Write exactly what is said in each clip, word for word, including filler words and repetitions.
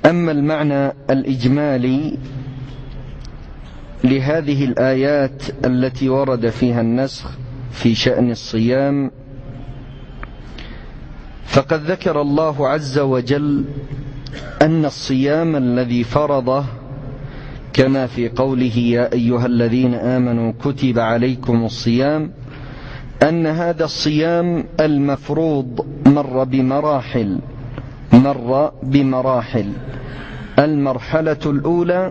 أما المعنى الإجمالي لهذه الآيات التي ورد فيها النسخ في شأن الصيام، فقد ذكر الله عز وجل أن الصيام الذي فرضه كما في قوله يا أيها الذين آمنوا كتب عليكم الصيام، أن هذا الصيام المفروض مر بمراحل مر بمراحل المرحلة الأولى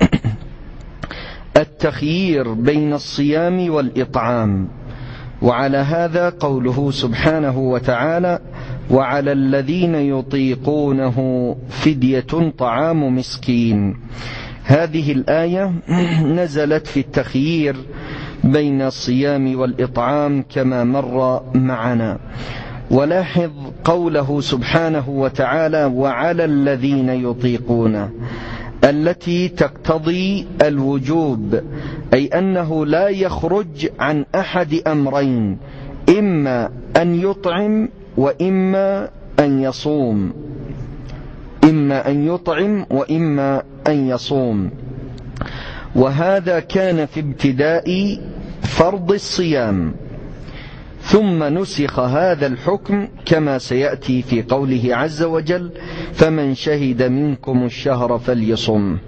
التخيير بين الصيام والإطعام، وعلى هذا قوله سبحانه وتعالى وعلى الذين يطيقونه فدية طعام مسكين. هذه الآية نزلت في التخيير بين الصيام والإطعام كما مر معنا. ولاحظ قوله سبحانه وتعالى وعلى الذين يطيقونه، التي تقتضي الوجوب، أي أنه لا يخرج عن أحد أمرين، إما أن يطعم وإما أن يصوم، إما أن يطعم وإما أن يصوم. وهذا كان في ابتداء فرض الصيام، ثم نسخ هذا الحكم كما سيأتي في قوله عز وجل فمن شهد منكم الشهر فليصم.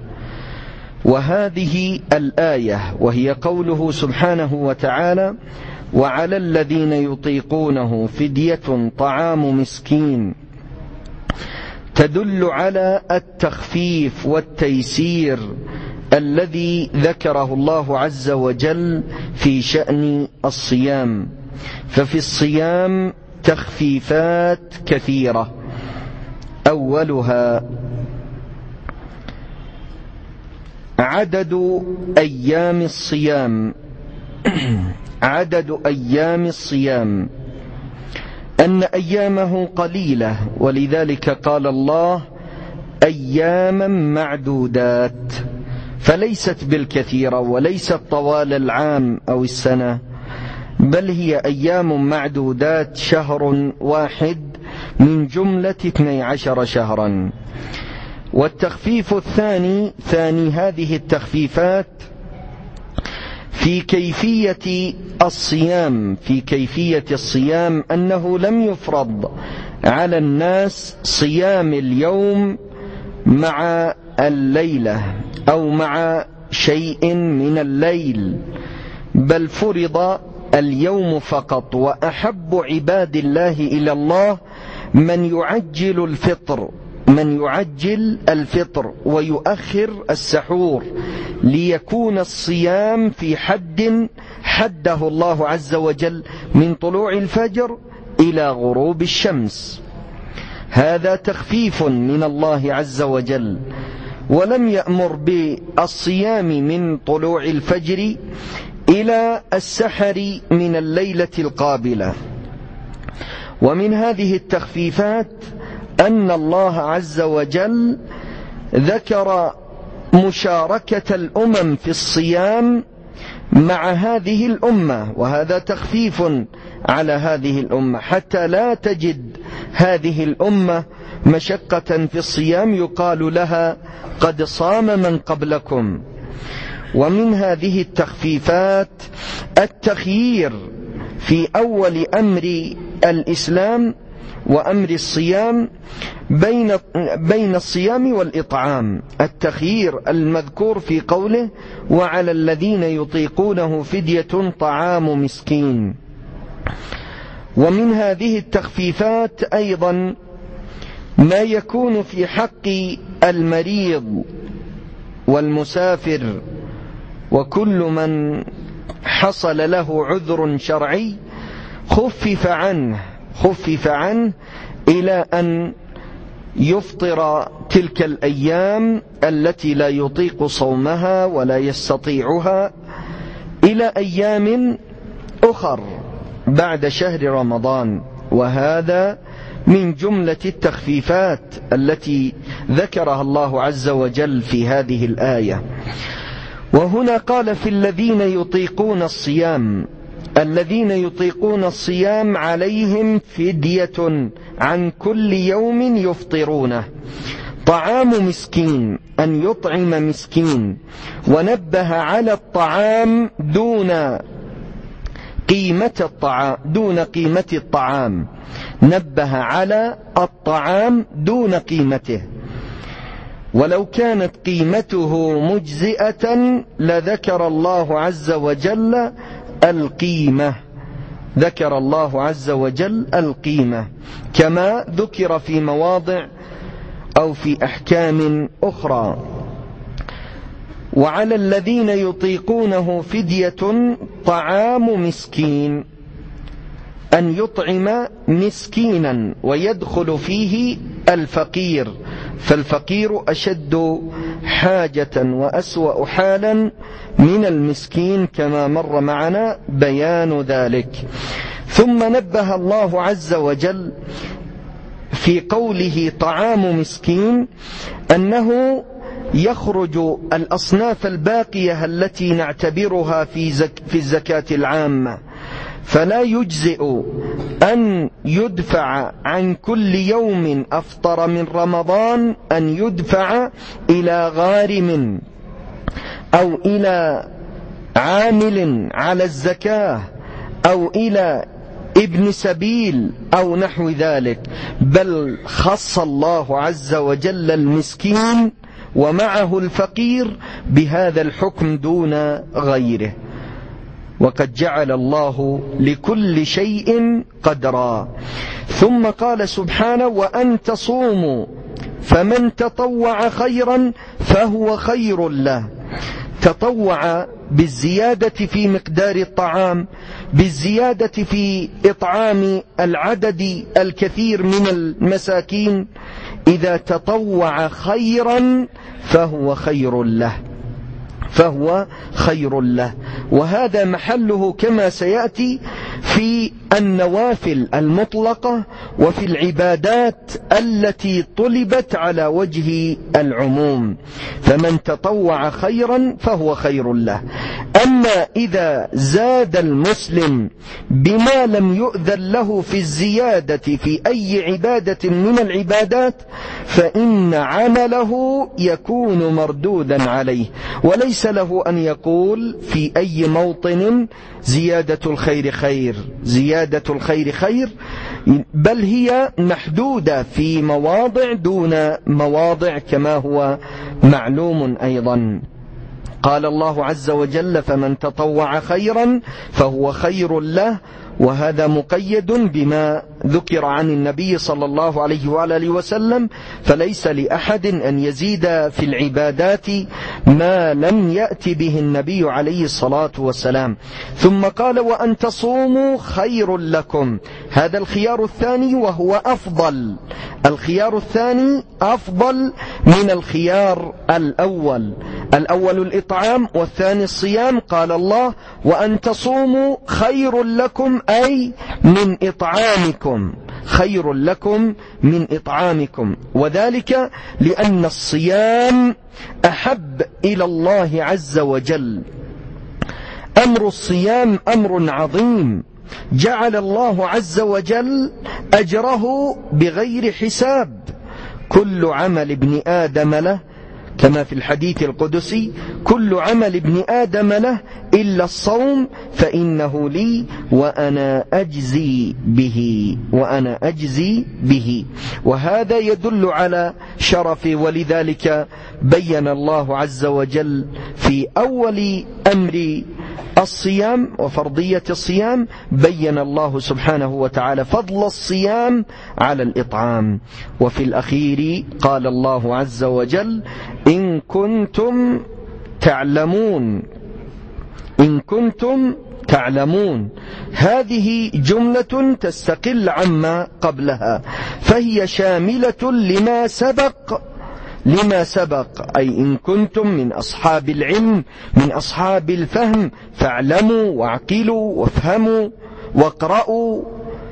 وهذه الآية وهي قوله سبحانه وتعالى وعلى الذين يطيقونه فدية طعام مسكين، تدل على التخفيف والتيسير الذي ذكره الله عز وجل في شأن الصيام. ففي الصيام تخفيفات كثيرة، أولها عدد أيام الصيام عدد أيام الصيام أن أيامه قليلة، ولذلك قال الله أياما معدودات، فليست بالكثيرة وليست طوال العام أو السنة، بل هي أيام معدودات، شهر واحد من جملة اثني عشر شهرا. والتخفيف الثاني ثاني هذه التخفيفات في كيفية الصيام في كيفية الصيام أنه لم يفرض على الناس صيام اليوم مع الليلة أو مع شيء من الليل، بل فرض اليوم فقط. وأحب عباد الله إلى الله من يعجل الفطر من يعجل الفطر ويؤخر السحور، ليكون الصيام في حد حده الله عز وجل من طلوع الفجر إلى غروب الشمس. هذا تخفيف من الله عز وجل، ولم يأمر بالصيام من طلوع الفجر إلى السحر من الليلة القابلة. ومن هذه التخفيفات أن الله عز وجل ذكر مشاركة الأمم في الصيام مع هذه الأمة، وهذا تخفيف على هذه الأمة، حتى لا تجد هذه الأمة مشقة في الصيام يقال لها قد صام من قبلكم. ومن هذه التخفيفات التخيير في أول أمر الإسلام وأمر الصيام بين بين الصيام والإطعام، التخيير المذكور في قوله وعلى الذين يطيقونه فدية طعام مسكين. ومن هذه التخفيفات أيضا ما يكون في حق المريض والمسافر وكل من حصل له عذر شرعي، خفف عنه خفف عنه إلى أن يفطر تلك الأيام التي لا يطيق صومها ولا يستطيعها إلى أيام أخر بعد شهر رمضان. وهذا من جملة التخفيفات التي ذكرها الله عز وجل في هذه الآية. وهنا قال في الذين يطيقون الصيام، الذين يطيقون الصيام عليهم فدية عن كل يوم يفطرونه طعام مسكين، أن يطعم مسكين، ونبه على الطعام دون قيمة الطعام دون قيمة الطعام، نبه على الطعام دون قيمته، ولو كانت قيمته مجزئة لذكر الله عز وجل القيمة، ذكر الله عز وجل القيمة كما ذكر في مواضع أو في أحكام أخرى. وعلى الذين يطيقونه فدية طعام مسكين، أن يطعم مسكينا، ويدخل فيه الفقير، فالفقير أشد حاجة وأسوأ حالا من المسكين كما مر معنا بيان ذلك. ثم نبه الله عز وجل في قوله طعام مسكين أنه يخرج الأصناف الباقية التي نعتبرها في, زك في الزكاة العامة، فلا يجزئ أن يدفع عن كل يوم أفطر من رمضان أن يدفع إلى غارم أو إلى عامل على الزكاة أو إلى ابن سبيل أو نحو ذلك، بل خص الله عز وجل المسكين ومعه الفقير بهذا الحكم دون غيره. وقد جعل الله لكل شيء قدرا. ثم قال سبحانه وأن تصوموا فمن تطوع خيرا فهو خير له. تطوع بالزيادة في مقدار الطعام، بالزيادة في إطعام العدد الكثير من المساكين، إذا تطوع خيرا فهو خير له، فهو خير له. وهذا محله كما سيأتي في النوافل المطلقة وفي العبادات التي طلبت على وجه العموم، فمن تطوع خيرا فهو خير له. أما إذا زاد المسلم بما لم يؤذن له في الزيادة في أي عبادة من العبادات فإن عمله يكون مردودا عليه، وليس له أن يقول في أي موطن زيادة الخير خير، زيادة الخير خير، بل هي محدودة في مواضع دون مواضع كما هو معلوم أيضا. قال الله عز وجل فمن تطوع خيرا فهو خير له، وهذا مقيد بما ذكر عن النبي صلى الله عليه وآله وسلم، فليس لأحد أن يزيد في العبادات ما لم يأتي به النبي عليه الصلاة والسلام. ثم قال وأن تصوموا خير لكم، هذا الخيار الثاني وهو أفضل، الخيار الثاني أفضل من الخيار الأول، الأول الإطعام والثاني الصيام. قال الله وأن تصوموا خير لكم أي من إطعامكم، خير لكم من إطعامكم، وذلك لأن الصيام أحب إلى الله عز وجل. أمر الصيام أمر عظيم، جعل الله عز وجل أجره بغير حساب. كل عمل ابن آدم له، كما في الحديث القدسي كل عمل ابن آدم له إلا الصوم فإنه لي وأنا أجزي به، وأنا أجزي به. وهذا يدل على شرفه، ولذلك بين الله عز وجل في أول أمر الصيام وفرضية الصيام، بين الله سبحانه وتعالى فضل الصيام على الإطعام. وفي الأخير قال الله عز وجل إن كنتم تعلمون، إن كنتم تعلمون، هذه جملة تستقل عما قبلها، فهي شاملة لما سبق، لما سبق أي إن كنتم من أصحاب العلم من أصحاب الفهم فاعلموا واعقلوا وافهموا واقرأوا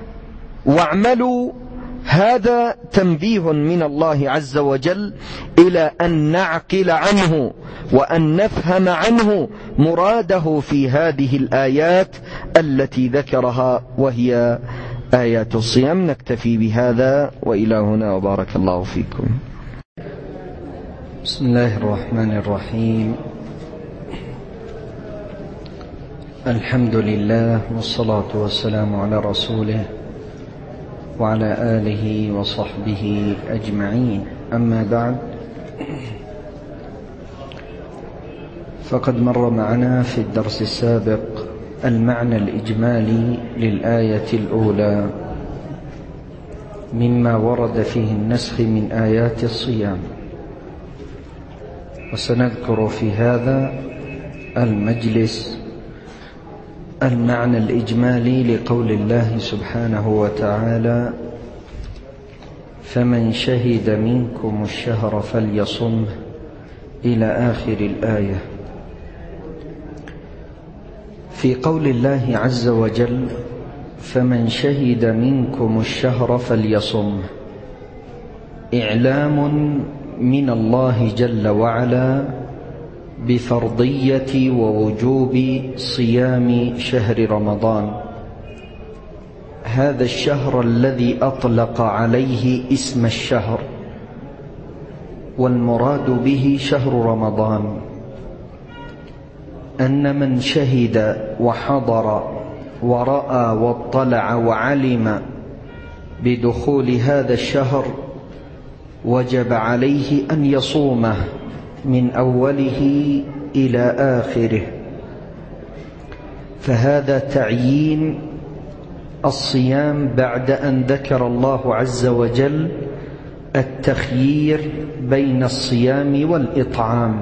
واعملوا. هذا تنبيه من الله عز وجل إلى أن نعقل عنه وأن نفهم عنه مراده في هذه الآيات التي ذكرها وهي آيات الصيام. نكتفي بهذا وإلى هنا وبارك الله فيكم. بسم الله الرحمن الرحيم. الحمد لله والصلاة والسلام على رسوله وعلى آله وصحبه أجمعين. أما بعد، فقد مر معنا في الدرس السابق المعنى الإجمالي للآية الأولى مما ورد فيه النسخ من آيات الصيام، وسنذكر في هذا المجلس المعنى الإجمالي لقول الله سبحانه وتعالى: فمن شهد منكم الشهر فليصمه، إلى آخر الآية. في قول الله عز وجل: فمن شهد منكم الشهر فليصمه، إعلام من الله جل وعلا بفرضية ووجوب صيام شهر رمضان، هذا الشهر الذي أطلق عليه اسم الشهر، والمراد به شهر رمضان. أن من شهد وحضر ورأى واطلع وعلم بدخول هذا الشهر وجب عليه أن يصومه من أوله إلى آخره، فهذا تعيين الصيام بعد أن ذكر الله عز وجل التخيير بين الصيام والإطعام.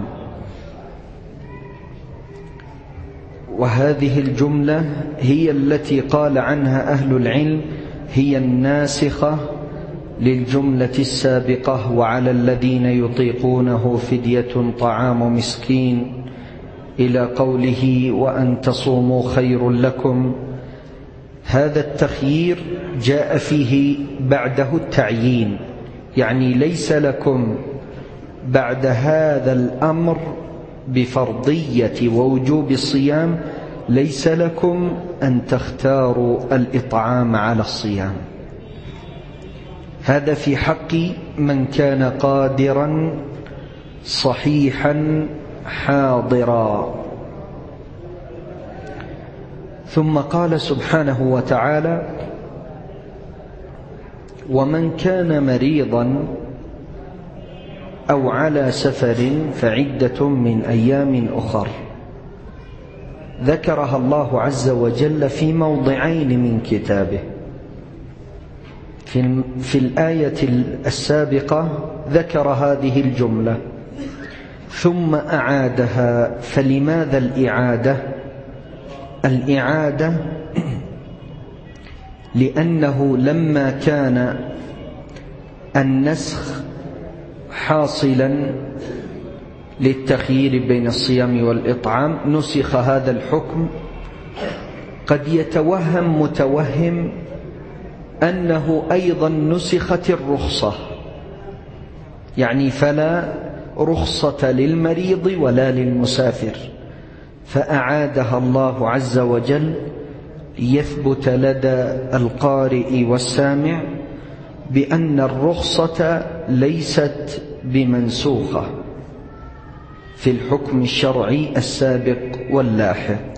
وهذه الجملة هي التي قال عنها أهل العلم هي الناسخة للجملة السابقة: وعلى الذين يطيقونه فدية طعام مسكين، إلى قوله: وأن تصوموا خير لكم. هذا التخيير جاء فيه بعده التعيين، يعني ليس لكم بعد هذا الأمر بفرضية ووجوب الصيام، ليس لكم أن تختاروا الإطعام على الصيام. هذا في حق من كان قادرا صحيحا حاضرا. ثم قال سبحانه وتعالى: ومن كان مريضا أو على سفر فعدة من أيام أخر. ذكرها الله عز وجل في موضعين من كتابه. في, في الآية السابقة ذكر هذه الجملة ثم أعادها. فلماذا الإعادة؟ الإعادة لأنه لما كان النسخ حاصلا للتخيير بين الصيام والإطعام نسخ هذا الحكم. قد يتوهم متوهم أنه أيضا نسخت الرخصة، يعني فلا رخصة للمريض ولا للمسافر، فأعادها الله عز وجل ليثبت لدى القارئ والسامع بأن الرخصة ليست بمنسوخة في الحكم الشرعي السابق واللاحق.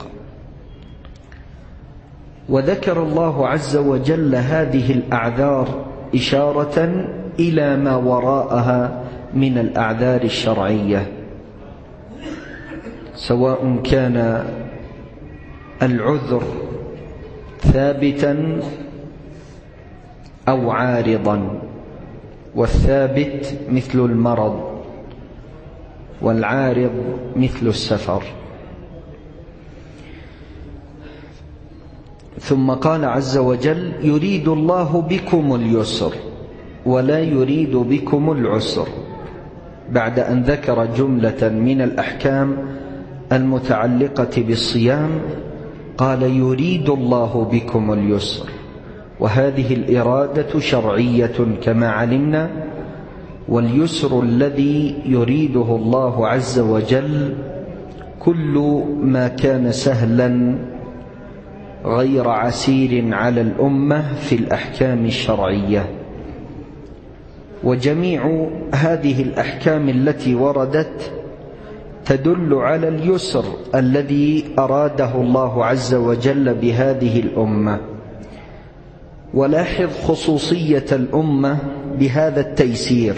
وذكر الله عز وجل هذه الأعذار إشارة إلى ما وراءها من الأعذار الشرعية، سواء كان العذر ثابتا أو عارضا. والثابت مثل المرض، والعارض مثل السفر. ثم قال عز وجل: يريد الله بكم اليسر ولا يريد بكم العسر، بعد أن ذكر جملة من الأحكام المتعلقة بالصيام قال: يريد الله بكم اليسر. وهذه الإرادة شرعية كما علمنا، واليسر الذي يريده الله عز وجل كل ما كان سهلا غير عسير على الأمة في الأحكام الشرعية. وجميع هذه الأحكام التي وردت تدل على اليسر الذي أراده الله عز وجل بهذه الأمة. ولاحظ خصوصية الأمة بهذا التيسير،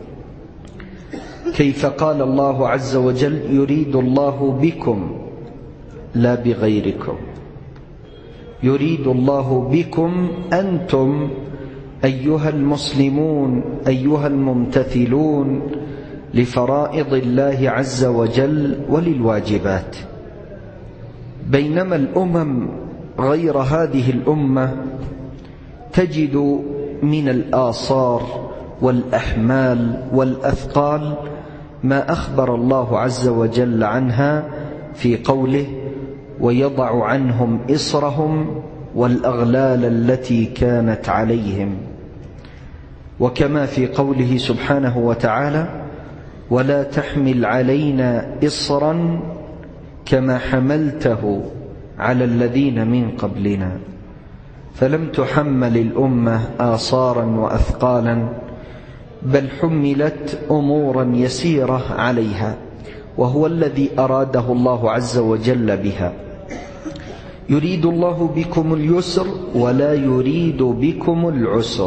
كيف قال الله عز وجل: يريد الله بكم لا بغيركم، يريد الله بكم أنتم أيها المسلمون أيها الممتثلون لفرائض الله عز وجل وللواجبات. بينما الأمم غير هذه الأمة تجد من الآثار والأحمال والأثقال ما أخبر الله عز وجل عنها في قوله: ويضع عنهم إصرهم والأغلال التي كانت عليهم، وكما في قوله سبحانه وتعالى: ولا تحمل علينا إصرا كما حملته على الذين من قبلنا. فلم تحمل الأمة آثارا وأثقالا، بل حملت أمورا يسيرة عليها، وهو الذي أراده الله عز وجل بها. يريد الله بكم اليسر ولا يريد بكم العسر.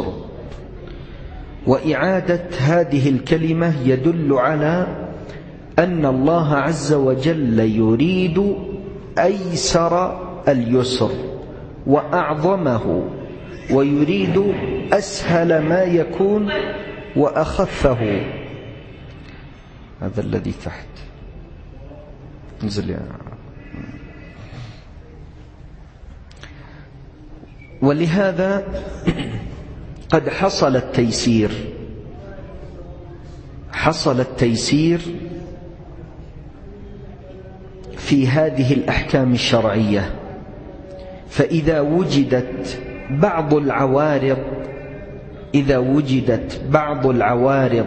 وإعادة هذه الكلمة يدل على أن الله عز وجل يريد أيسر اليسر وأعظمه، ويريد أسهل ما يكون وأخفه. هذا الذي تحت انزل يا. ولهذا قد حصل التيسير حصل التيسير في هذه الأحكام الشرعية. فإذا وجدت بعض العوارض إذا وجدت بعض العوارض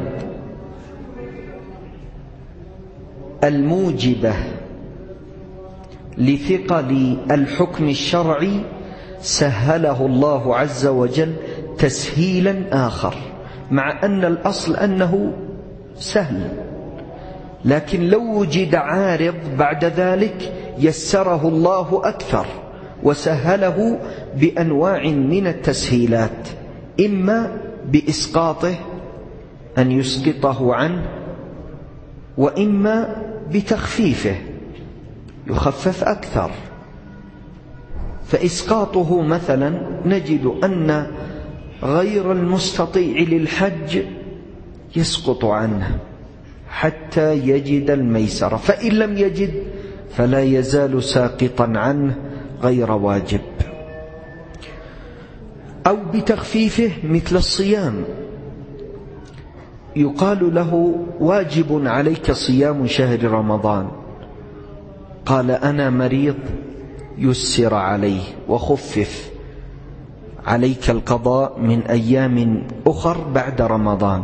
الموجبة لثقل الحكم الشرعي سهله الله عز وجل تسهيلا آخر، مع أن الأصل أنه سهل، لكن لو وجد عارض بعد ذلك يسره الله أكثر وسهله بأنواع من التسهيلات، إما بإسقاطه أن يسقطه عنه، وإما بتخفيفه يخفف أكثر. فإسقاطه مثلا نجد أن غير المستطيع للحج يسقط عنه حتى يجد الميسر، فإن لم يجد فلا يزال ساقطا عنه غير واجب. أو بتخفيفه مثل الصيام، يقال له واجب عليك صيام شهر رمضان، قال أنا مريض، يسر عليه وخفف عليك القضاء من أيام أخر بعد رمضان.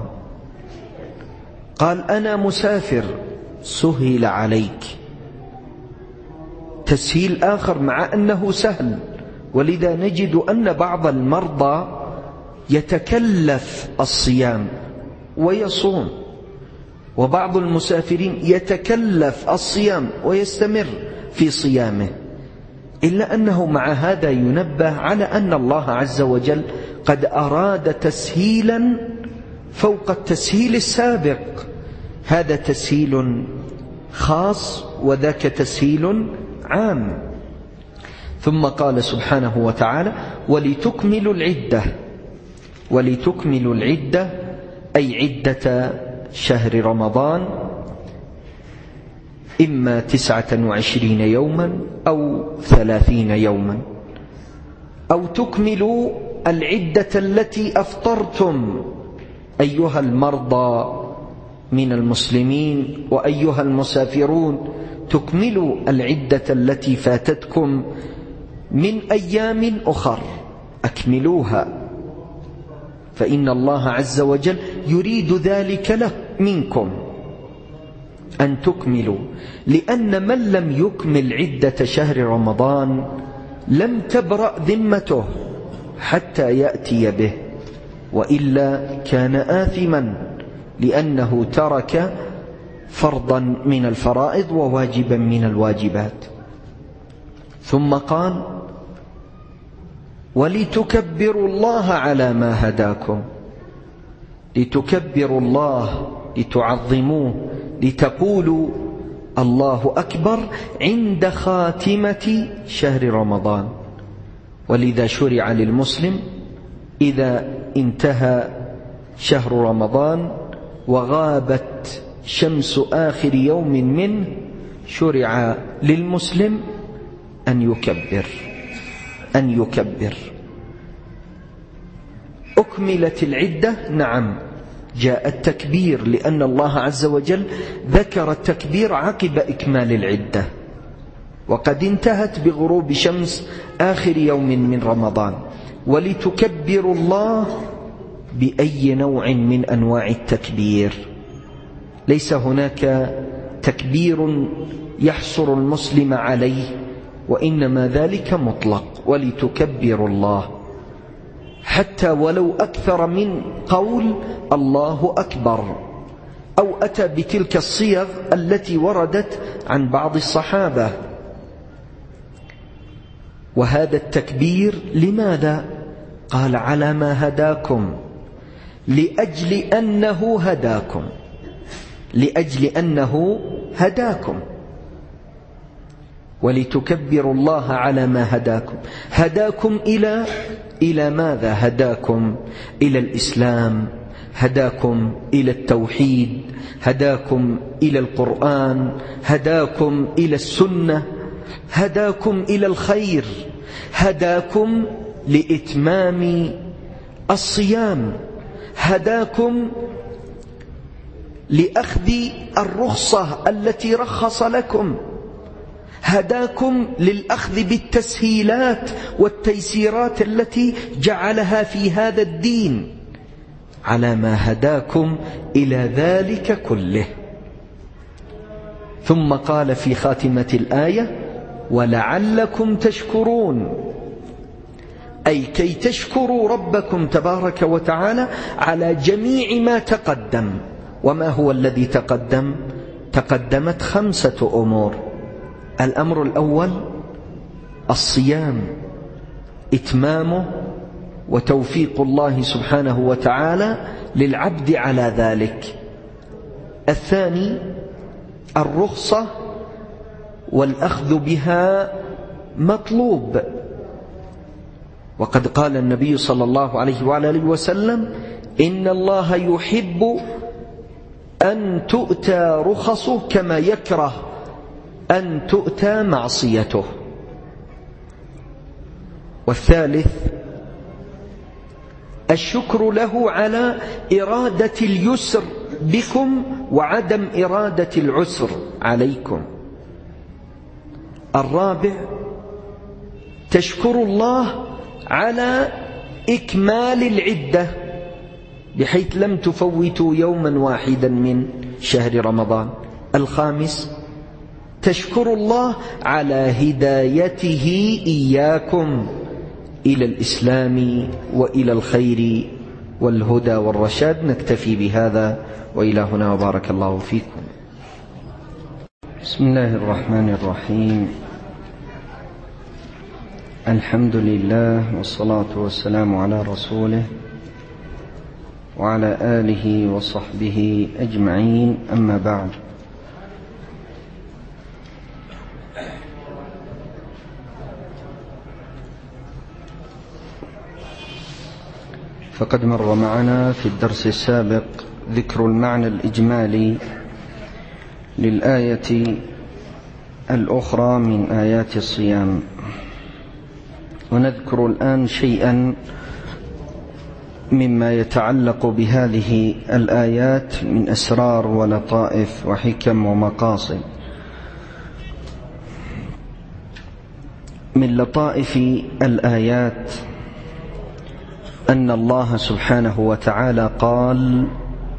قال أنا مسافر، سهل عليك، تسهيل آخر مع أنه سهل. ولذا نجد أن بعض المرضى يتكلف الصيام ويصوم، وبعض المسافرين يتكلف الصيام ويستمر في صيامه، إلا أنه مع هذا ينبه على أن الله عز وجل قد أراد تسهيلا فوق التسهيل السابق، هذا تسهيل خاص وذاك تسهيل عام. ثم قال سبحانه وتعالى: ولتكملوا العدة. ولتكملوا العدة أي عدة شهر رمضان، إما تسعة وعشرين يوما أو ثلاثين يوما، أو تكملوا العدة التي أفطرتم أيها المرضى من المسلمين وأيها المسافرون، تكملوا العدة التي فاتتكم من أيام أخر، أكملوها، فإن الله عز وجل يريد ذلك له منكم أن تكملوا، لأن من لم يكمل عدة شهر رمضان لم تبرأ ذمته حتى يأتي به. وإلا كان آثما لأنه ترك فرضا من الفرائض وواجبا من الواجبات. ثم قال: ولتكبروا الله على ما هداكم، لتكبروا الله، لتعظموه، لتقولوا الله أكبر عند خاتمة شهر رمضان. ولذا شرع للمسلم إذا انتهى شهر رمضان وغابت شمس آخر يوم منه شرع للمسلم أن يكبر أن يكبر أكملت العدة، نعم جاء التكبير، لأن الله عز وجل ذكر التكبير عقب إكمال العدة، وقد انتهت بغروب شمس آخر يوم من رمضان. ولتكبروا الله بأي نوع من أنواع التكبير، ليس هناك تكبير يحصر المسلم عليه، وإنما ذلك مطلق. ولتكبروا الله، حتى ولو أكثر من قول الله أكبر، أو أتى بتلك الصيغ التي وردت عن بعض الصحابة. وهذا التكبير لماذا؟ قال: على ما هداكم، لأجل أنه هداكم، لأجل أنه هداكم. ولتكبروا الله على ما هداكم. هداكم إلى إلى ماذا؟ هداكم إلى الإسلام، هداكم إلى التوحيد، هداكم إلى القرآن، هداكم إلى السنة، هداكم إلى الخير، هداكم لإتمام الصيام، هداكم لأخذ الرخصة التي رخص لكم، هداكم للأخذ بالتسهيلات والتيسيرات التي جعلها في هذا الدين، على ما هداكم إلى ذلك كله. ثم قال في خاتمة الآية: ولعلكم تشكرون، أي كي تشكروا ربكم تبارك وتعالى على جميع ما تقدم. وما هو الذي تقدم؟ تقدمت خمسة أمور. الأمر الأول الصيام، إتمامه وتوفيق الله سبحانه وتعالى للعبد على ذلك. الثاني الرخصة، والأخذ بها مطلوب، وقد قال النبي صلى الله عليه وآله وسلم: إن الله يحب أن تؤتى رخصه كما يكره أن تؤتى معصيته. والثالث الشكر له على إرادة اليسر بكم وعدم إرادة العسر عليكم. الرابع تشكر الله على إكمال العدة بحيث لم تفوتوا يوما واحدا من شهر رمضان. الخامس تشكر الله على هدايته إياكم إلى الإسلام وإلى الخير والهدى والرشاد. نكتفي بهذا وإلى هنا، وبارك الله فيكم. بسم الله الرحمن الرحيم. الحمد لله والصلاة والسلام على رسوله وعلى آله وصحبه أجمعين، أما بعد. فقد مر معنا في الدرس السابق ذكر المعنى الإجمالي للآية الأخرى من آيات الصيام، ونذكر الآن شيئا مما يتعلق بهذه الآيات من أسرار ولطائف وحكم ومقاصد. من لطائف الآيات أن الله سبحانه وتعالى قال: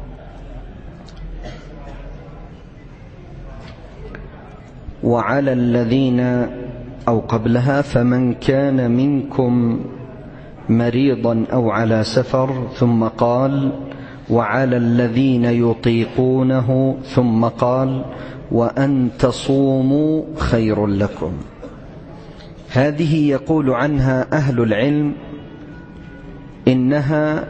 وعلى الذين، أو قبلها: فمن كان منكم مريضا أو على سفر، ثم قال وعلى الذين يطيقونه، ثم قال وأن تصوموا خير لكم. هذه يقول عنها أهل العلم إنها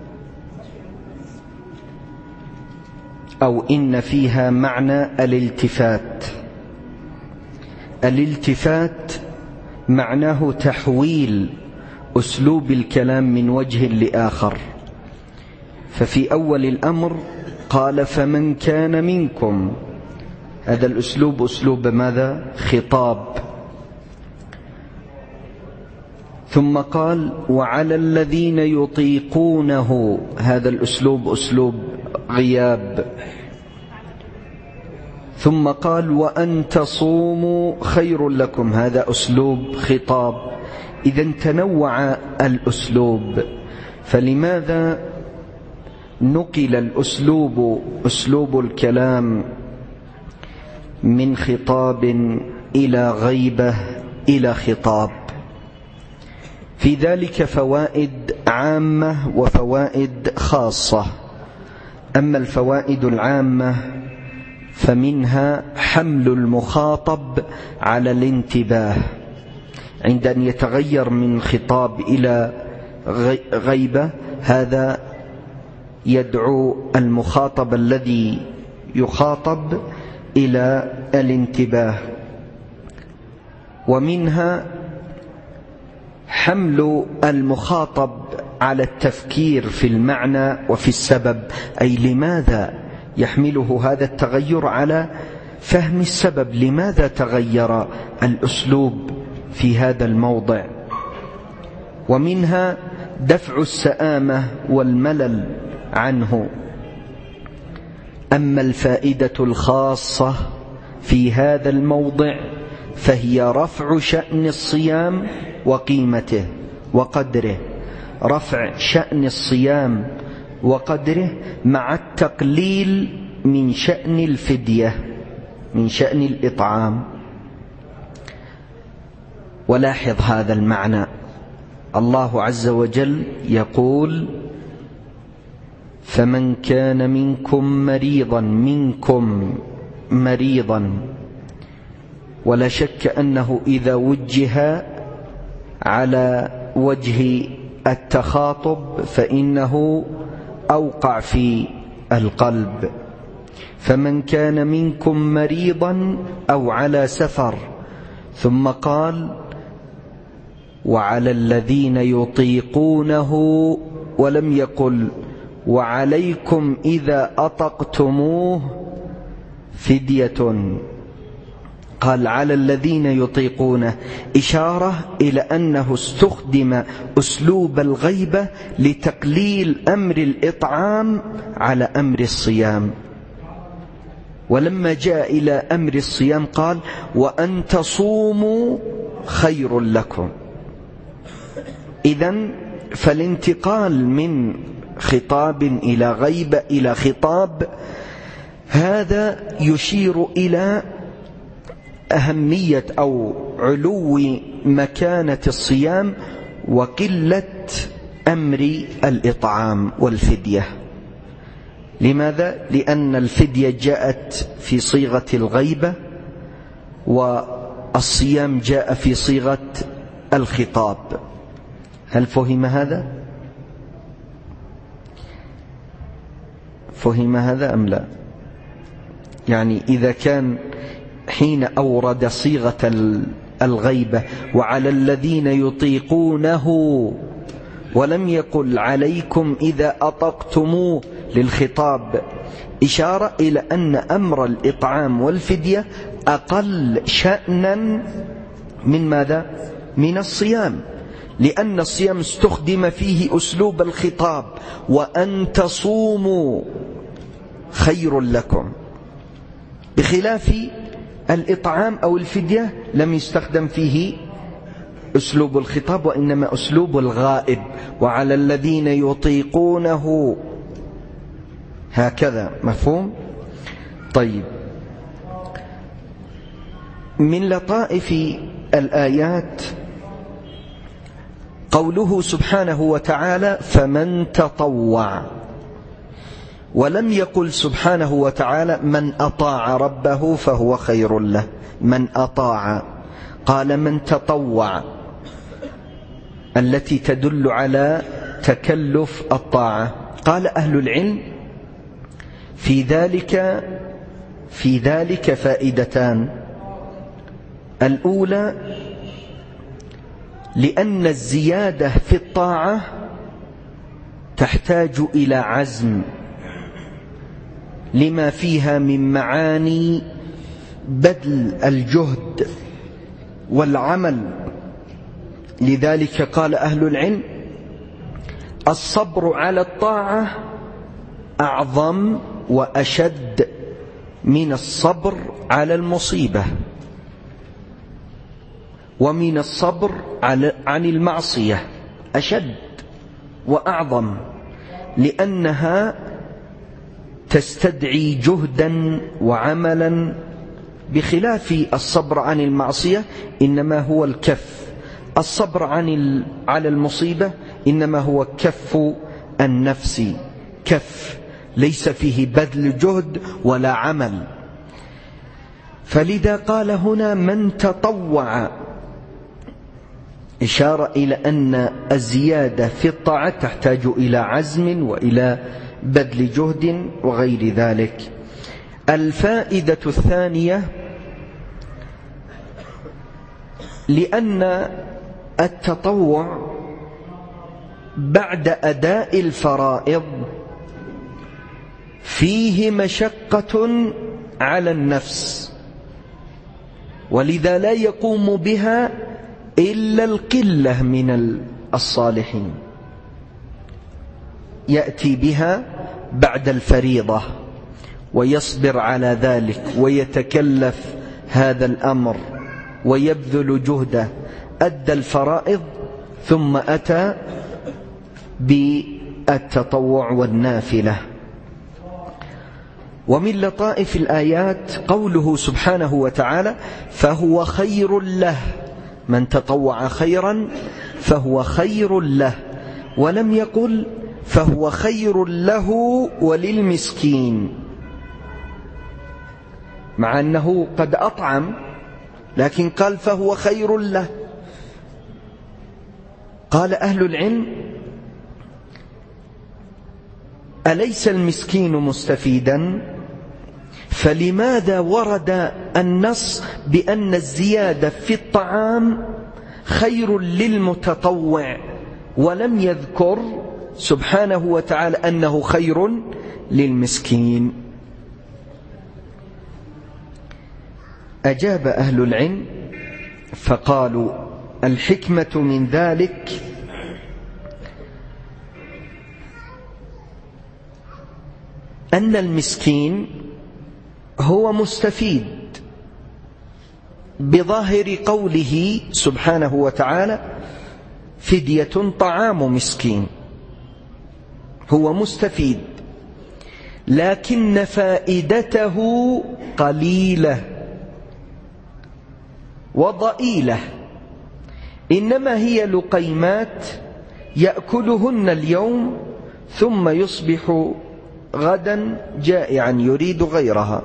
أو إن فيها معنى الالتفات. الالتفات معناه تحويل أسلوب الكلام من وجه لآخر. ففي أول الأمر قال فمن كان منكم، هذا الأسلوب أسلوب ماذا؟ خطاب. ثم قال وعلى الذين يطيقونه، هذا الأسلوب أسلوب غياب. ثم قال وأن تصوموا خير لكم، هذا أسلوب خطاب. إذن تنوع الأسلوب، فلماذا نقل الأسلوب أسلوب الكلام من خطاب إلى غيبة إلى خطاب؟ في ذلك فوائد عامة وفوائد خاصة. أما الفوائد العامة فمنها حمل المخاطب على الانتباه عند أن يتغير من خطاب إلى غيبة، هذا يدعو المخاطب الذي يخاطب إلى الانتباه. ومنها حمل المخاطب على التفكير في المعنى وفي السبب، أي لماذا يحمله هذا التغير على فهم السبب، لماذا تغير الأسلوب في هذا الموضع. ومنها دفع السآمة والملل عنه. أما الفائدة الخاصة في هذا الموضع فهي رفع شأن الصيام وقيمته وقدره، رفع شأن الصيام وقدره مع التقليل من شأن الفدية، من شأن الإطعام. ولاحظ هذا المعنى، الله عز وجل يقول فمن كان منكم مريضا، منكم مريضا، ولا شك أنه إذا وجه على وجه التخاطب فإنه أوقع في القلب. فمن كان منكم مريضا أو على سفر، ثم قال وعلى الذين يطيقونه، ولم يقل وعليكم إذا أطقتموه فدية، قال على الذين يطيقونه، إشارة إلى أنه استخدم أسلوب الغيبة لتقليل أمر الإطعام على أمر الصيام. ولما جاء إلى أمر الصيام قال وأن تصوموا خير لكم. إذن فالانتقال من خطاب إلى غيبة إلى خطاب هذا يشير إلى أهمية أو علو مكانة الصيام وقلة أمر الإطعام والفدية. لماذا؟ لأن الفدية جاءت في صيغة الغيبة والصيام جاء في صيغة الخطاب. هل فهم هذا؟ فهم هذا أم لا؟ يعني إذا كان حين أورد صيغة الغيبة وعلى الذين يطيقونه ولم يقل عليكم إذا أطقتموه للخطاب، إشارة إلى أن أمر الإطعام والفدية أقل شأنا من ماذا؟ من الصيام، لأن الصيام استخدم فيه أسلوب الخطاب وأن تصوموا خير لكم، بخلاف الإطعام أو الفدية لم يستخدم فيه أسلوب الخطاب وإنما أسلوب الغائب، وعلى الذين يطيقونه هكذا. مفهوم؟ طيب، من لطائف الآيات قوله سبحانه وتعالى فمن تطوع، ولم يقل سبحانه وتعالى من أطاع ربه فهو خير له، من أطاع، قال من تطوع التي تدل على تكلف الطاعة. قال أهل العلم في ذلك في ذلك فائدتان. الأولى لأن الزيادة في الطاعة تحتاج إلى عزم لما فيها من معاني بذل الجهد والعمل. لذلك قال أهل العلم الصبر على الطاعة أعظم وأشد من الصبر على المصيبة ومن الصبر عن المعصية، أشد وأعظم، لأنها تستدعي جهدا وعملا، بخلاف الصبر عن المعصية إنما هو الكف. الصبر عن على المصيبة إنما هو كف النفس، كف ليس فيه بذل جهد ولا عمل. فلذا قال هنا من تطوع، إشارة إلى أن الزيادة في الطاعة تحتاج إلى عزم وإلى بذل جهد وغير ذلك. الفائدة الثانية لأن التطوع بعد أداء الفرائض فيه مشقة على النفس، ولذا لا يقوم بها إلا القلة من الصالحين، يأتي بها بعد الفريضة ويصبر على ذلك ويتكلف هذا الأمر ويبذل جهده، أدى الفرائض ثم أتى بالتطوع والنافلة. ومن لطائف الآيات قوله سبحانه وتعالى فهو خير له، من تطوع خيرا فهو خير له، ولم يقل فهو خير له وللمسكين، مع أنه قد أطعم لكن قال فهو خير له. قال أهل العلم أليس المسكين مستفيدا؟ فلماذا ورد النص بأن الزيادة في الطعام خير للمتطوع ولم يذكر سبحانه وتعالى أنه خير للمسكين؟ أجاب أهل العلم فقالوا الحكمة من ذلك أن المسكين هو مستفيد بظاهر قوله سبحانه وتعالى فدية طعام مسكين، هو مستفيد، لكن فائدته قليلة وضئيلة، إنما هي لقيمات يأكلهن اليوم ثم يصبح غدا جائعا يريد غيرها.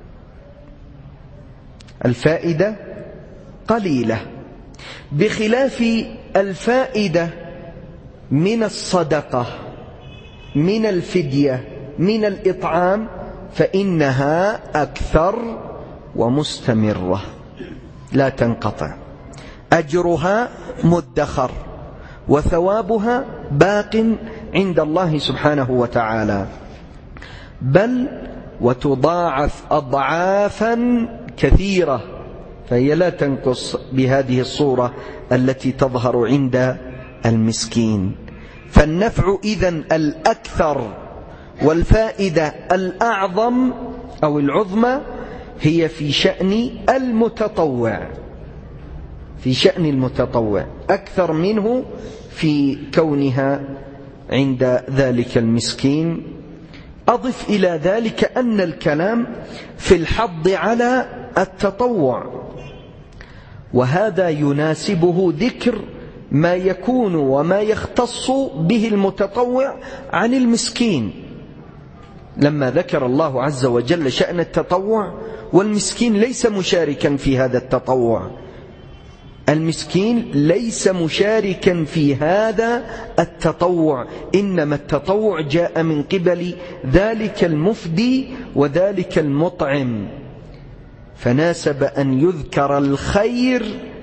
الفائدة قليلة، بخلاف الفائدة من الصدقة، من الفدية، من الإطعام، فإنها أكثر ومستمرة لا تنقطع، أجرها مدخر وثوابها باق عند الله سبحانه وتعالى، بل وتضاعف أضعافا كثيرة، فهي لا تنقص بهذه الصورة التي تظهر عند المسكين. فالنفع إذن الأكثر والفائدة الأعظم أو العظمى هي في شأن المتطوع، في شأن المتطوع أكثر منه في كونها عند ذلك المسكين. أضف إلى ذلك أن الكلام في الحض على التطوع، وهذا يناسبه ذكر ما يكون وما يختص به المتطوع عن المسكين، لما ذكر الله عز وجل شأن التطوع، والمسكين ليس مشاركا في هذا التطوع، المسكين ليس مشاركا في هذا التطوع، إنما التطوع جاء من قبل ذلك المفدي وذلك المطعم، فناسب أن يذكر الخير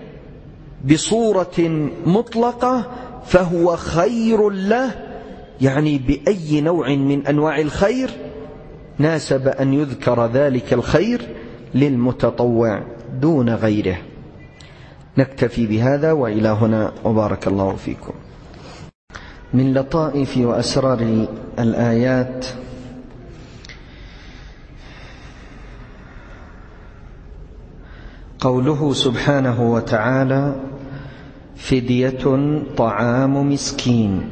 بصورة مطلقة، فهو خير له، يعني بأي نوع من أنواع الخير ناسب أن يذكر ذلك الخير للمتطوع دون غيره. نكتفي بهذا، وإلى هنا وبارك الله فيكم. من لطائف وأسرار الآيات قوله سبحانه وتعالى: فدية طعام مسكين،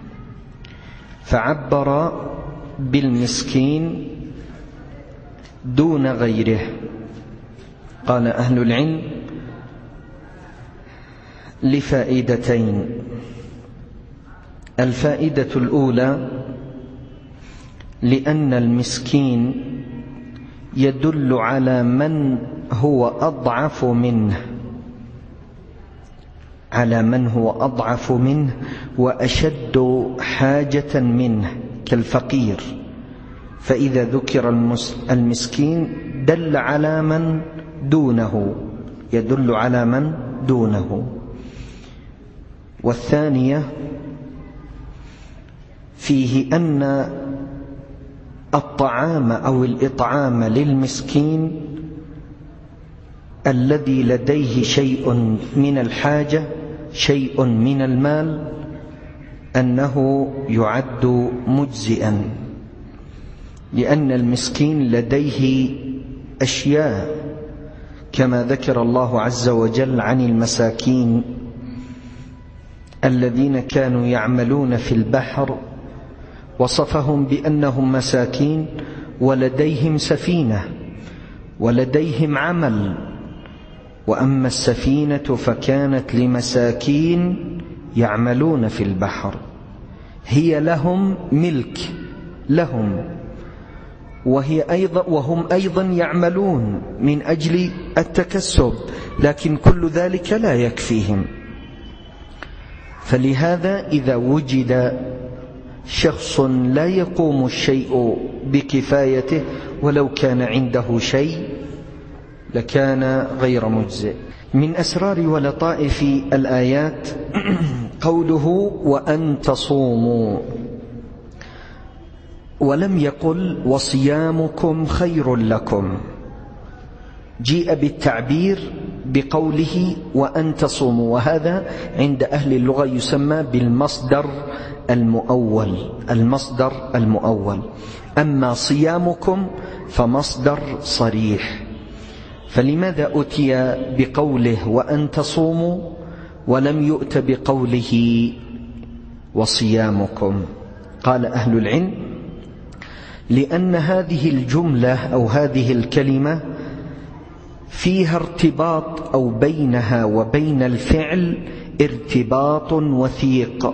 فعبر بالمسكين دون غيره. قال أهل العلم لفائدتين: الفائدة الأولى لأن المسكين يدل على من هو أضعف منه، على من هو أضعف منه وأشد حاجة منه كالفقير، فإذا ذكر المسكين دل على من دونه، يدل على من دونه. والثانية فيه أن الطعام أو الإطعام للمسكين الذي لديه شيء من الحاجة، شيء من المال، أنه يعد مجزئا، لأن المسكين لديه أشياء، كما ذكر الله عز وجل عن المساكين الذين كانوا يعملون في البحر، وصفهم بأنهم مساكين ولديهم سفينة ولديهم عمل، وأما السفينة فكانت لمساكين يعملون في البحر، هي لهم ملك لهم، وهي أيضا وهم أيضا يعملون من أجل التكسب، لكن كل ذلك لا يكفيهم. فلهذا إذا وجد شخص لا يقوم الشيء بكفايته ولو كان عنده شيء لكان غير مجزئ. من أسرار ولطائف الآيات قوله: وأن تصوموا، ولم يقل وصيامكم خير لكم، جيء بالتعبير بقوله وأن تصوموا، وهذا عند أهل اللغة يسمى بالمصدر المؤول، المصدر المؤول. أما صيامكم فمصدر صريح، فلماذا أتي بقوله وأن تصوموا ولم يؤت بقوله وصيامكم؟ قال أهل العلم: لأن هذه الجملة أو هذه الكلمة فيها ارتباط، أو بينها وبين الفعل ارتباط وثيق،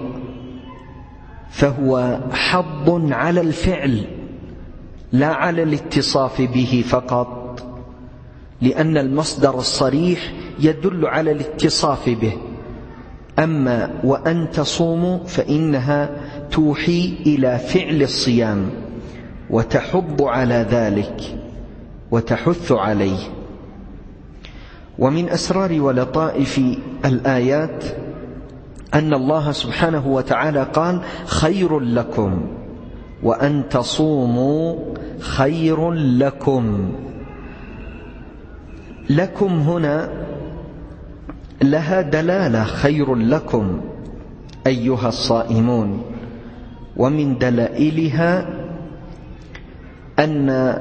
فهو حض على الفعل لا على الاتصاف به فقط، لأن المصدر الصريح يدل على الاتصاف به. أما وأن تصوموا فإنها توحي إلى فعل الصيام وتحض على ذلك وتحث عليه. ومن أسرار ولطائف الآيات أن الله سبحانه وتعالى قال: خير لكم، وأن تصوموا خير لكم. لكم هنا لها دلالة، خير لكم أيها الصائمون. ومن دلائلها أن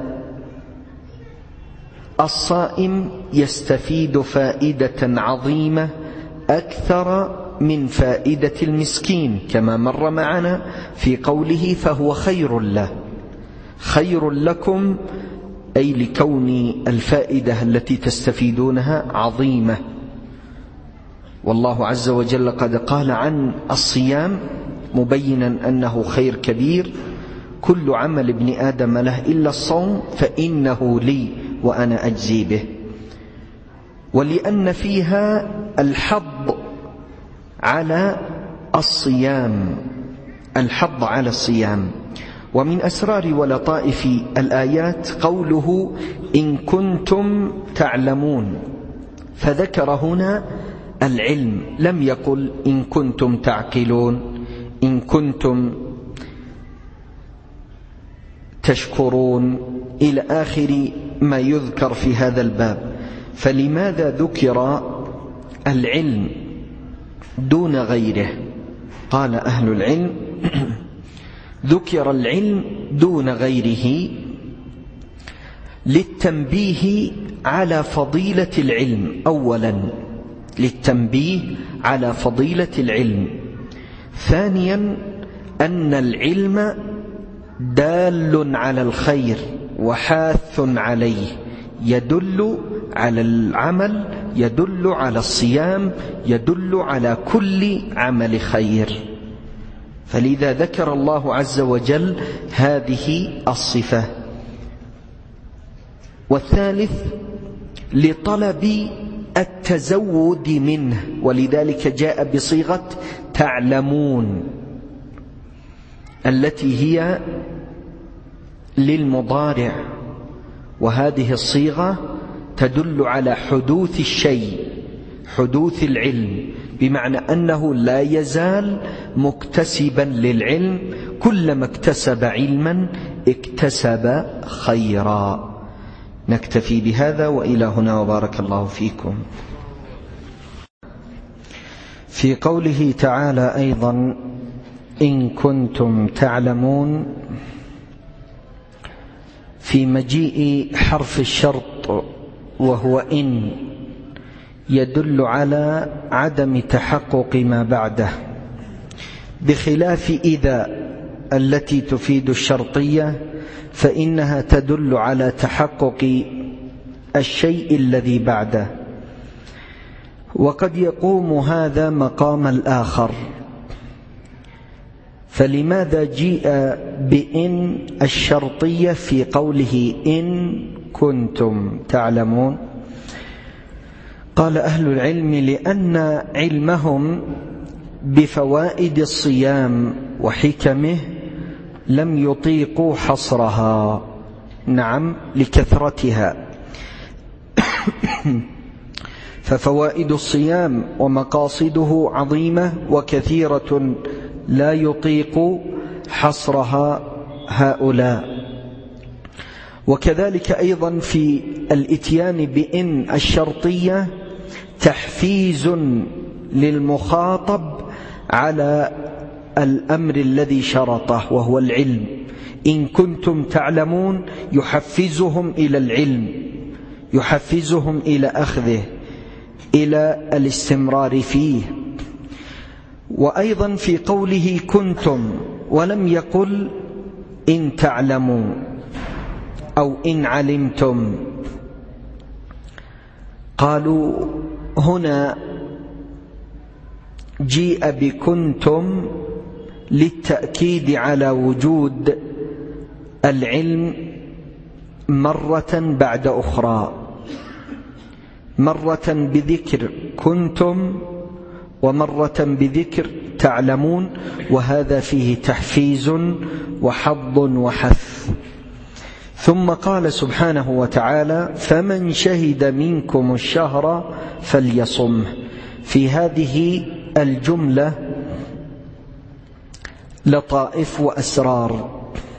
الصائم يستفيد فائدة عظيمة أكثر من فائدة المسكين، كما مر معنا في قوله فهو خير له. خير لكم أي لكون الفائدة التي تستفيدونها عظيمة. والله عز وجل قد قال عن الصيام مبينا أنه خير كبير: كل عمل ابن آدم له إلا الصوم فإنه لي وأنا أجزي به. ولأن فيها الحض على الصيام الحض على الصيام. ومن أسرار ولطائف الآيات قوله: إن كنتم تعلمون، فذكر هنا العلم، لم يقل إن كنتم تعقلون، إن كنتم تشكرون، إلى آخر ما يذكر في هذا الباب. فلماذا ذكر العلم دون غيره؟ قال أهل العلم: ذكر العلم دون غيره للتنبيه على فضيلة العلم. أولا للتنبيه على فضيلة العلم. ثانيا أن العلم دال على الخير وحاث عليه، يدل على العمل، يدل على الصيام، يدل على كل عمل خير. فلذا ذكر الله عز وجل هذه الصفة. والثالث لطلب التزود منه، ولذلك جاء بصيغة تعلمون التي هي للمضارع، وهذه الصيغة تدل على حدوث الشيء، حدوث العلم، بمعنى أنه لا يزال مكتسبا للعلم، كلما اكتسب علما اكتسب خيرا. نكتفي بهذا، وإلى هنا، وبارك الله فيكم. في قوله تعالى أيضا: إن كنتم تعلمون، في مجيء حرف الشرط وهو إن يدل على عدم تحقق ما بعده، بخلاف إذا التي تفيد الشرطية، فإنها تدل على تحقق الشيء الذي بعده. وقد يقوم هذا مقام الآخر. فلماذا جيء بإن الشرطية في قوله إن كنتم تعلمون؟ قال أهل العلم: لأن علمهم بفوائد الصيام وحكمه لم يطيقوا حصرها، نعم، لكثرتها. ففوائد الصيام ومقاصده عظيمة وكثيرة لا يطيق حصرها هؤلاء. وكذلك أيضا في الإتيان بإن الشرطية تحفيز للمخاطب على الأمر الذي شرطه وهو العلم. إن كنتم تعلمون يحفزهم إلى العلم، يحفزهم إلى أخذه، إلى الاستمرار فيه. وأيضا في قوله كنتم ولم يقل إن تعلموا أو إن علمتم، قالوا هنا جيء بكنتم للتأكيد على وجود العلم مرة بعد أخرى، مرة بذكر كنتم ومرة بذكر تعلمون، وهذا فيه تحفيز وحظ وحث. ثم قال سبحانه وتعالى: فمن شهد منكم الشهر فليصمه. في هذه الجملة لطائف وأسرار.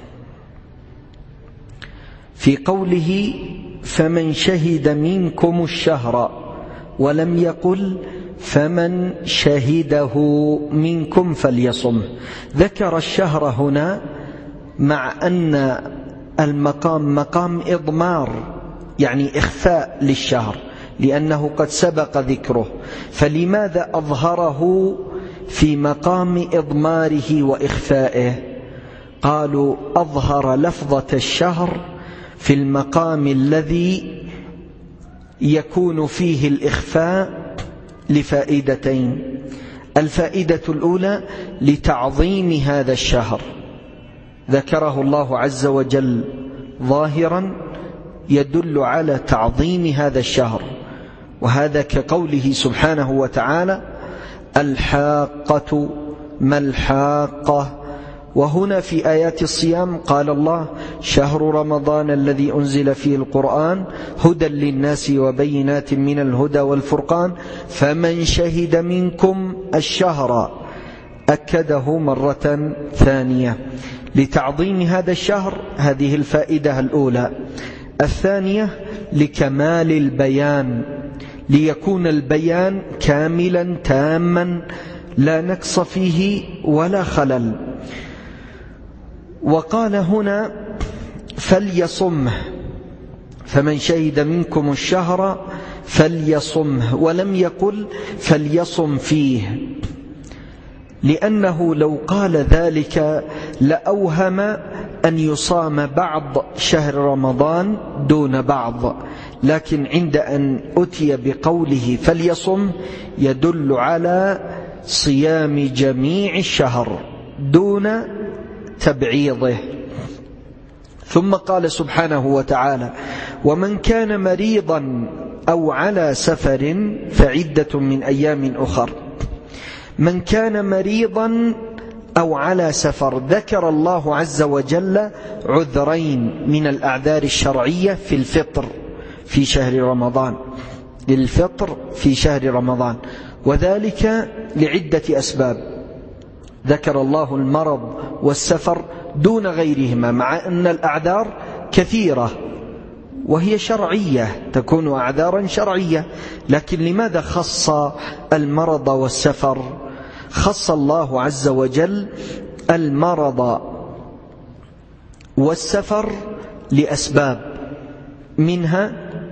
في قوله فمن شهد منكم الشهر ولم يقل فمن شهده منكم فليصمه، ذكر الشهر هنا مع أن المقام مقام إضمار، يعني إخفاء للشهر، لأنه قد سبق ذكره. فلماذا أظهره في مقام إضماره وإخفائه؟ قالوا أظهر لفظة الشهر في المقام الذي يكون فيه الإخفاء لفائدتين. الفائدة الأولى لتعظيم هذا الشهر، ذكره الله عز وجل ظاهرا يدل على تعظيم هذا الشهر، وهذا كقوله سبحانه وتعالى: الحاقة ما الحاقة. وهنا في آيات الصيام قال الله: شهر رمضان الذي أنزل فيه القرآن هدى للناس وبينات من الهدى والفرقان فمن شهد منكم الشهر، أكده مرة ثانية لتعظيم هذا الشهر. هذه الفائدة الأولى. الثانية لكمال البيان، ليكون البيان كاملا تاما لا نقص فيه ولا خلل. وقال هنا: فليصمه، فمن شهد منكم الشهر فليصمه، ولم يقل فليصم فيه، لأنه لو قال ذلك لأوهم أن يصام بعض شهر رمضان دون بعض، لكن عند أن أتي بقوله فليصم يدل على صيام جميع الشهر دون تبعيضه. ثم قال سبحانه وتعالى: ومن كان مريضا أو على سفر فعدة من أيام أخر. من كان مريضا أو على سفر، ذكر الله عز وجل عذرين من الأعذار الشرعية في الفطر في شهر رمضان، للفطر في شهر رمضان، وذلك لعدة أسباب. ذكر الله المرض والسفر دون غيرهما، مع أن الأعذار كثيرة وهي شرعية، تكون أعذارا شرعية، لكن لماذا خص المرض والسفر؟ خص الله عز وجل المرض والسفر لأسباب، منها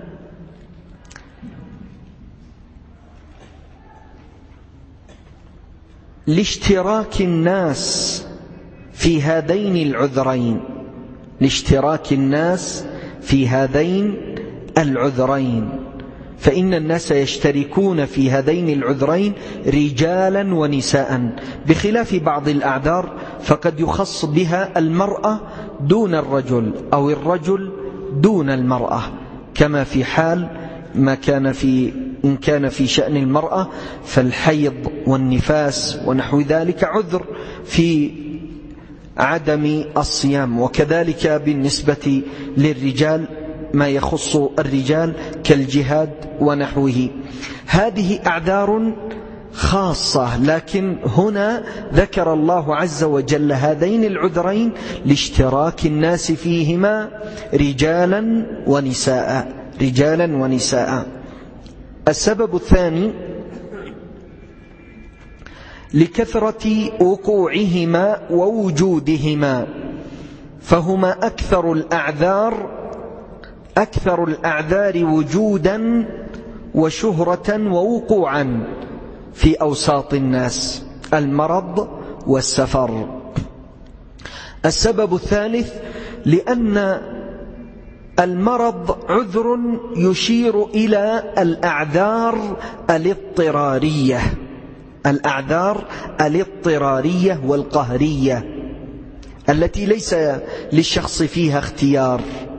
لاشتراك الناس في هذين العذرين، لاشتراك الناس في هذين العذرين، فإن الناس يشتركون في هذين العذرين رجالا ونساء، بخلاف بعض الأعذار فقد يخص بها المرأة دون الرجل أو الرجل دون المرأة، كما في حال ما كان في إن كان في شأن المرأة فالحيض والنفاس ونحو ذلك عذر في عدم الصيام، وكذلك بالنسبة للرجال ما يخص الرجال كالجهاد ونحوه. هذه أعذار خاصة، لكن هنا ذكر الله عز وجل هذين العذرين لاشتراك الناس فيهما رجالا ونساء، رجالا ونساء. السبب الثاني لكثرة وقوعهما ووجودهما، فهما أكثر الأعذار أكثر الأعذار وجودا وشهرة ووقوعا في أوساط الناس، المرض والسفر. السبب الثالث لأن المرض عذر يشير إلى الأعذار الاضطرارية، الأعذار الاضطرارية والقهرية التي ليس للشخص فيها اختيار.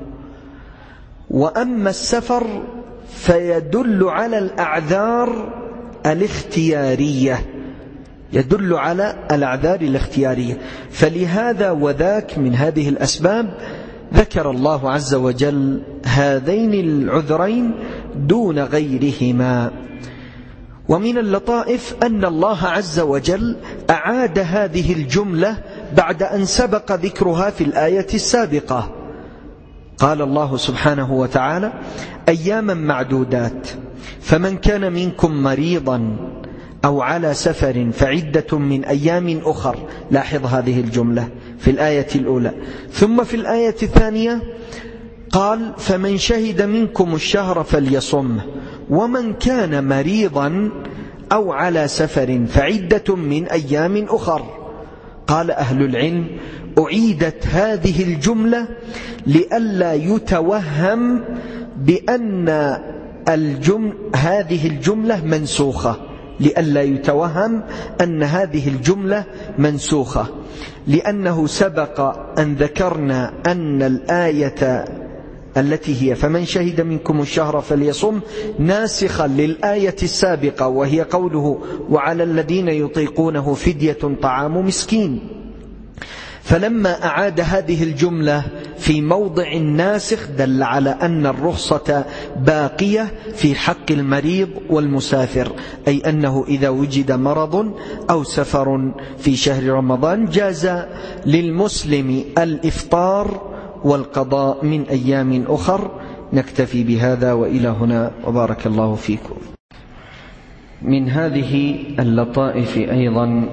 وأما السفر فيدل على الأعذار الاختيارية، يدل على الأعذار الاختيارية، فلهذا وذاك من هذه الأسباب ذكر الله عز وجل هذين العذرين دون غيرهما. ومن اللطائف أن الله عز وجل أعاد هذه الجملة بعد أن سبق ذكرها في الآية السابقة. قال الله سبحانه وتعالى: أياما معدودات، فمن كان منكم مريضا أو على سفر فعدة من أيام أخر. لاحظ هذه الجملة في الآية الأولى، ثم في الآية الثانية قال: فمن شهد منكم الشهر فليصمه، ومن كان مريضا أو على سفر فعدة من أيام أخر. قال أهل العلم: أعيدت هذه الجملة لئلا يتوهم بأن الجمل هذه الجملة منسوخة، لئلا يتوهم أن هذه الجملة منسوخة، لأنه سبق أن ذكرنا أن الآية التي هي فمن شهد منكم الشهر فليصم ناسخا للآية السابقة، وهي قوله وعلى الذين يطيقونه فدية طعام مسكين. فلما أعاد هذه الجملة في موضع ناسخ دل على أن الرخصة باقية في حق المريض والمسافر، أي أنه إذا وجد مرض أو سفر في شهر رمضان جاز للمسلم الإفطار والقضاء من أيام أخر. نكتفي بهذا وإلى هنا، وبارك الله فيكم. من هذه اللطائف أيضا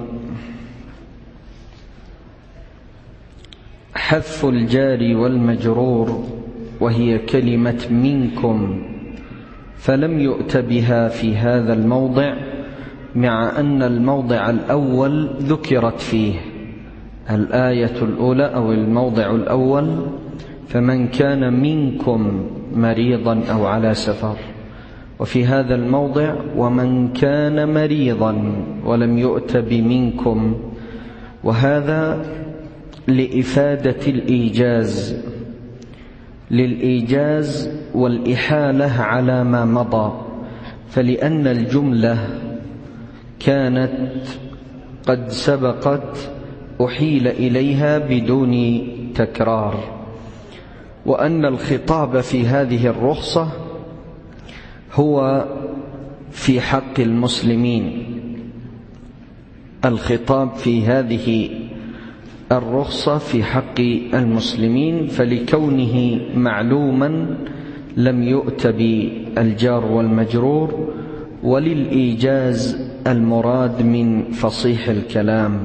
حذف الجار والمجرور، وهي كلمة منكم، فلم يؤت بها في هذا الموضع، مع أن الموضع الأول ذكرت فيه الآية الأولى أو الموضع الأول فمن كان منكم مريضا أو على سفر، وفي هذا الموضع ومن كان مريضا، ولم يؤت بمنكم، وهذا لإفادة الإيجاز للإيجاز والإحالة على ما مضى، فلأن الجملة كانت قد سبقت أحيل إليها بدون تكرار، وأن الخطاب في هذه الرخصة هو في حق المسلمين. الخطاب في هذه الرخصة في حق المسلمين، فلكونه معلوما لم يؤت بالجار والمجرور، وللإيجاز المراد من فصيح الكلام.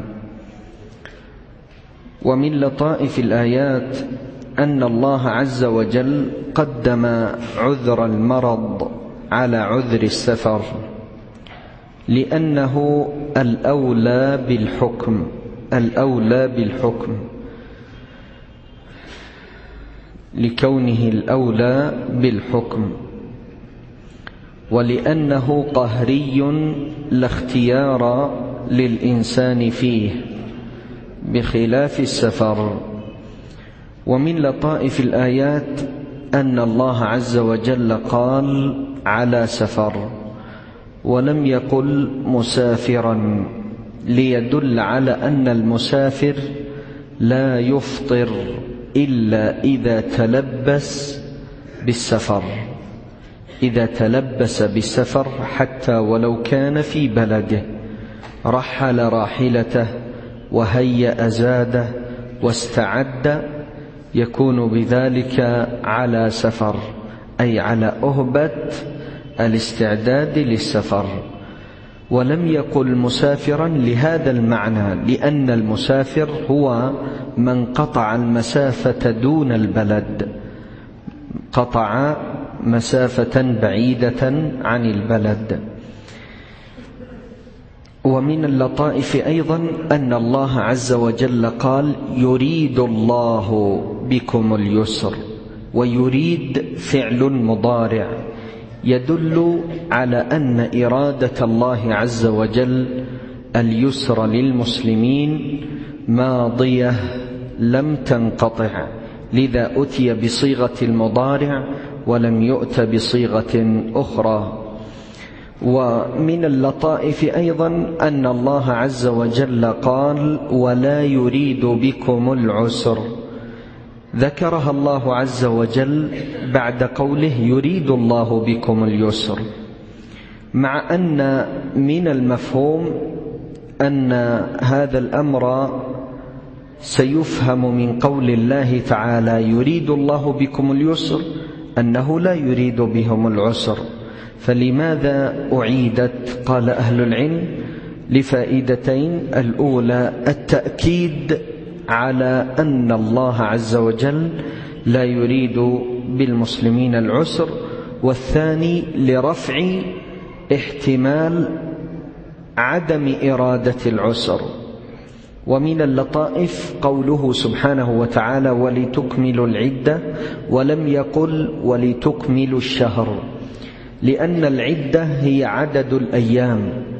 ومن لطائف الآيات أن الله عز وجل قدم عذر المرض على عذر السفر، لأنه الأولى بالحكم الأولى بالحكم لكونه الأولى بالحكم، ولأنه قهري لا اختيار للإنسان فيه بخلاف السفر. ومن لطائف الآيات أن الله عز وجل قال على سفر ولم يقل مسافرا، ليدل على أن المسافر لا يفطر إلا إذا تلبس بالسفر إذا تلبس بالسفر حتى ولو كان في بلده، رحل راحلته وهيأ زاده واستعد، يكون بذلك على سفر، أي على أهبة الاستعداد للسفر. ولم يقل مسافرا لهذا المعنى، لأن المسافر هو من قطع المسافة دون البلد، قطع مسافة بعيدة عن البلد. ومن اللطائف أيضا أن الله عز وجل قال يريد الله بكم اليسر، ويريد فعل مضارع يدل على أن إرادة الله عز وجل اليسر للمسلمين ماضية لم تنقطع، لذا أتي بصيغة المضارع ولم يؤت بصيغة أخرى. ومن اللطائف أيضا أن الله عز وجل قال ولا يريد بكم العسر، ذكرها الله عز وجل بعد قوله يريد الله بكم اليسر، مع أن من المفهوم أن هذا الأمر سيفهم من قول الله تعالى يريد الله بكم اليسر أنه لا يريد بهم العسر. فلماذا أعيدت؟ قال أهل العلم لفائدتين: الأولى التأكيد على أن الله عز وجل لا يريد بالمسلمين العسر، والثاني لرفع احتمال عدم إرادة العسر. ومن اللطائف قوله سبحانه وتعالى ولتكملوا العدة، ولم يقل ولتكملوا الشهر، لأن العدة هي عدد الأيام،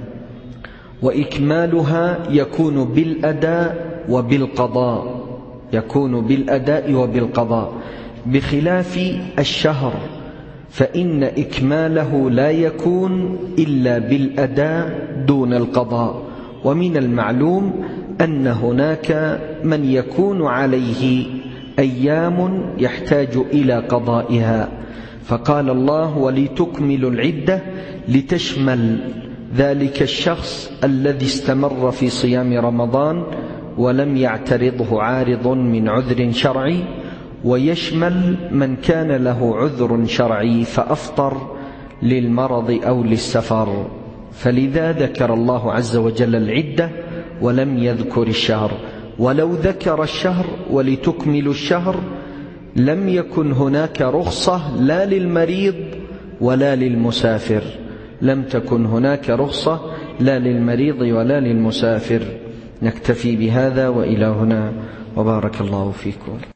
وإكمالها يكون بالأداء وبالقضاء يكون بالأداء وبالقضاء بخلاف الشهر، فإن إكماله لا يكون إلا بالأداء دون القضاء. ومن المعلوم أن هناك من يكون عليه أيام يحتاج إلى قضائها، فقال الله: ولتكملوا العدة لتشمل ذلك الشخص الذي استمر في صيام رمضان ولم يعترضه عارض من عذر شرعي، ويشمل من كان له عذر شرعي فأفطر للمرض أو للسفر. فلذا ذكر الله عز وجل العدة ولم يذكر الشهر. ولو ذكر الشهر ولتكملوا الشهر لم يكن هناك رخصة لا للمريض ولا للمسافر لم تكن هناك رخصة لا للمريض ولا للمسافر. نكتفي بهذا وإلى هنا، وبارك الله فيكم.